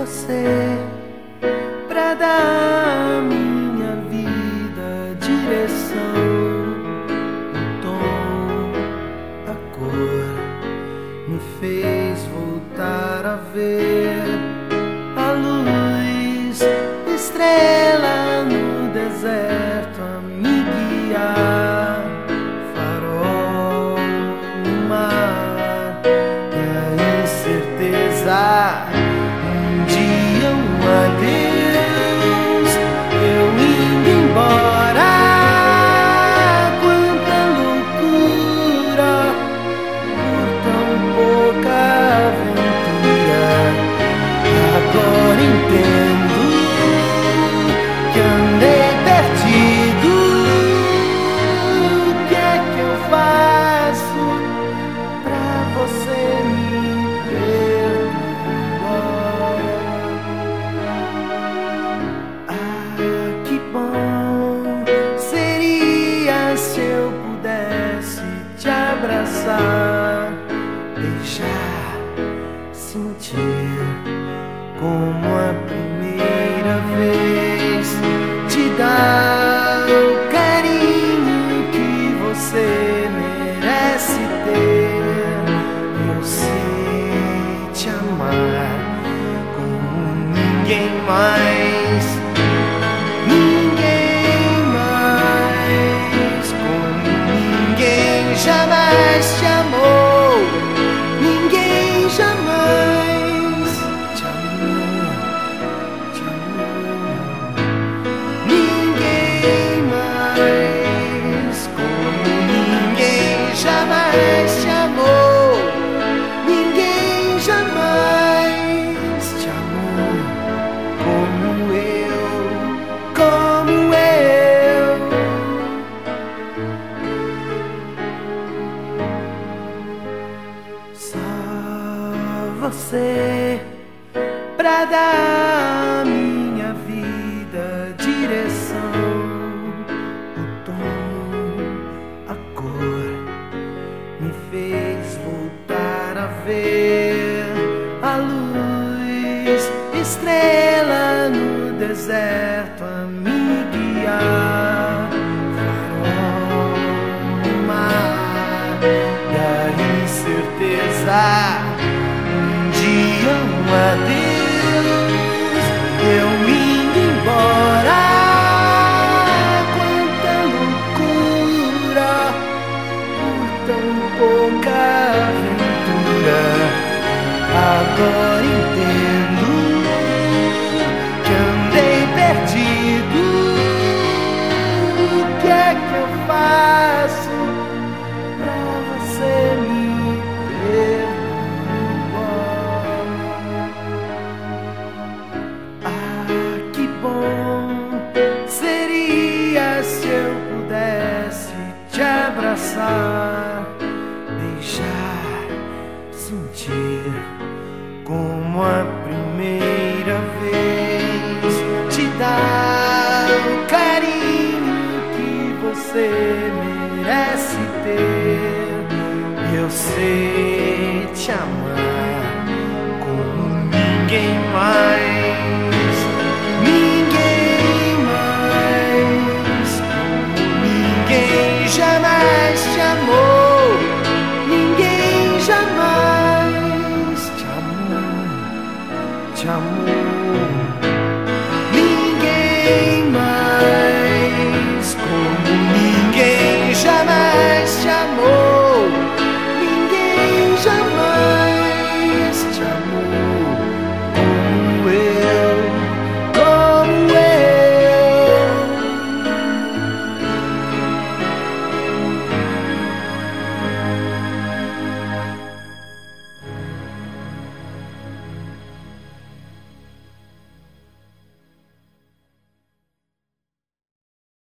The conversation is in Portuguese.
você pra dar à minha vida direção, o tom, a cor me fez voltar a ver a luz, estrela no deserto a me guiar, farol no mar e a incerteza. Um dia um adeus, eu indo embora. Quanta loucura por tão pouca aventura. Agora entendo que andei perdido. O que é que eu faço pra você me perdoar? Ah, que bom seria se eu pudesse te abraçar, deixar, sentir como a primeira vez, te dar o carinho que você merece ter. Eu sei te amar como ninguém mais, ninguém mais, como ninguém jamais te amou, ninguém jamais te amou, te amou. Ninguém mais, como ninguém jamais te amou, ninguém jamais te amou como eu, como eu. Só você pra dar à minha vida direção, o tom, a cor me fez voltar a ver a luz, estrela no deserto a me guiar, farol no mar e a incerteza. Um dia um adeus, eu indo embora. Quanta loucura por tão pouca aventura. Agora entendo que andei perdido. O que é que eu faço pra você me perdoar? Ah, que bom seria se eu pudesse te abraçar, deixar, sentir como a primeira vez, te dar o carinho que você merece ter. Eu sei te amar